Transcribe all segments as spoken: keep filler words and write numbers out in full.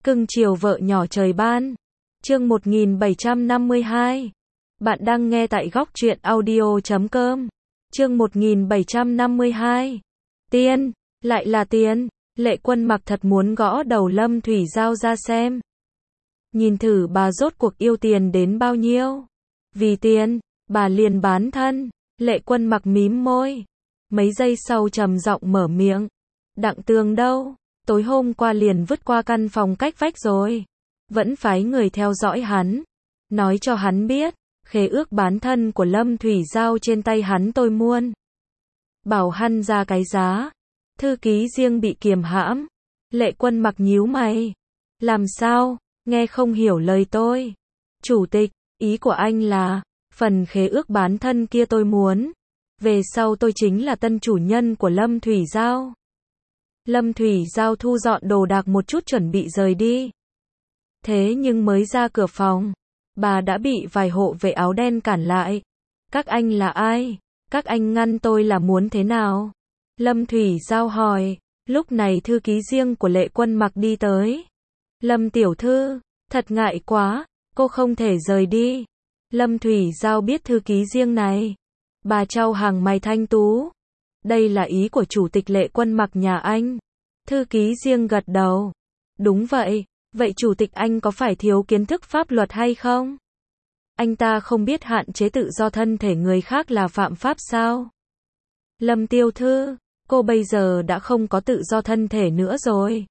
Cưng chiều vợ nhỏ trời ban. Chương một nghìn bảy trăm năm mươi hai. Bạn đang nghe tại góc truyện audio chấm com. Chương một nghìn bảy trăm năm mươi hai. Tiền, lại là tiền. Lệ Quân Mặc thật muốn gõ đầu Lâm Thủy Giao ra xem. Nhìn thử bà rốt cuộc yêu tiền đến bao nhiêu. Vì tiền, bà liền bán thân. Lệ Quân Mặc mím môi. Mấy giây sau trầm giọng mở miệng. Đặng Tường đâu? Tối hôm qua liền vứt qua căn phòng cách vách rồi. Vẫn phái người theo dõi hắn. Nói cho hắn biết, khế ước bán thân của Lâm Thủy Giao trên tay hắn tôi muôn. Bảo hắn ra cái giá. Thư ký riêng bị kiềm hãm. Lệ Quân Mặc nhíu mày. Làm sao? Nghe không hiểu lời tôi. Chủ tịch, ý của anh là, phần khế ước bán thân kia tôi muốn. Về sau tôi chính là tân chủ nhân của Lâm Thủy Giao. Lâm Thủy Giao thu dọn đồ đạc một chút chuẩn bị rời đi. Thế nhưng mới ra cửa phòng, bà đã bị vài hộ vệ áo đen cản lại. Các anh là ai? Các anh ngăn tôi là muốn thế nào? Lâm Thủy Giao hỏi. Lúc này thư ký riêng của Lệ Quân Mặc đi tới. Lâm tiểu thư, thật ngại quá, cô không thể rời đi. Lâm Thủy Giao biết thư ký riêng này. Bà trao hàng mày thanh tú. Đây là ý của chủ tịch Lệ Quân Mặc nhà anh. Thư ký riêng gật đầu. Đúng vậy, vậy chủ tịch anh có phải thiếu kiến thức pháp luật hay không? Anh ta không biết hạn chế tự do thân thể người khác là phạm pháp sao? Lâm tiểu thư, cô bây giờ đã không có tự do thân thể nữa rồi.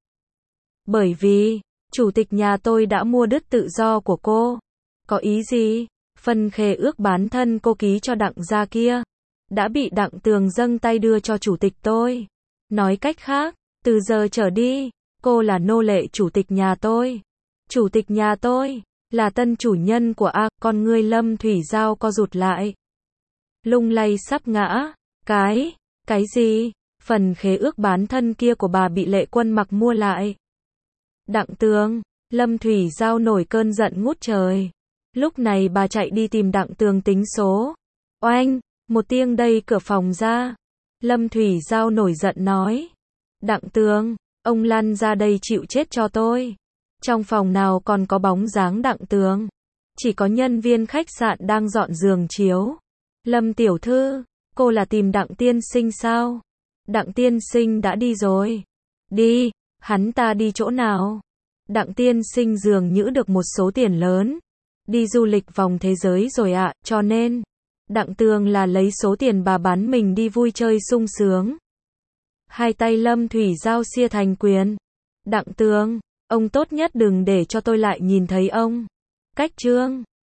Bởi vì, chủ tịch nhà tôi đã mua đứt tự do của cô. Có ý gì? Phần khế ước bán thân cô ký cho Đặng gia kia đã bị Đặng Tường dâng tay đưa cho chủ tịch tôi. Nói cách khác, từ giờ trở đi, cô là nô lệ chủ tịch nhà tôi. Chủ tịch nhà tôi là tân chủ nhân của A, con ngươi Lâm Thủy Giao co rụt lại. Lung lay sắp ngã. Cái, cái gì? Phần khế ước bán thân kia của bà bị Lệ Quân Mặc mua lại. Đặng Tường, Lâm Thủy Giao nổi cơn giận ngút trời. Lúc này bà chạy đi tìm Đặng Tường tính số. Oanh, một tiếng đẩy cửa phòng ra. Lâm Thủy Giao nổi giận nói. Đặng Tường, ông lăn ra đây chịu chết cho tôi. Trong phòng nào còn có bóng dáng Đặng Tường. Chỉ có nhân viên khách sạn đang dọn giường chiếu. Lâm tiểu thư, cô là tìm Đặng tiên sinh sao? Đặng tiên sinh đã đi rồi. Đi, hắn ta đi chỗ nào? Đặng tiên sinh dường như được một số tiền lớn. Đi du lịch vòng thế giới rồi ạ, à, cho nên Đặng Tường là lấy số tiền bà bán mình đi vui chơi sung sướng. Hai tay Lâm Thủy Giao xia thành quyền. Đặng Tường, ông tốt nhất đừng để cho tôi lại nhìn thấy ông. Cách chương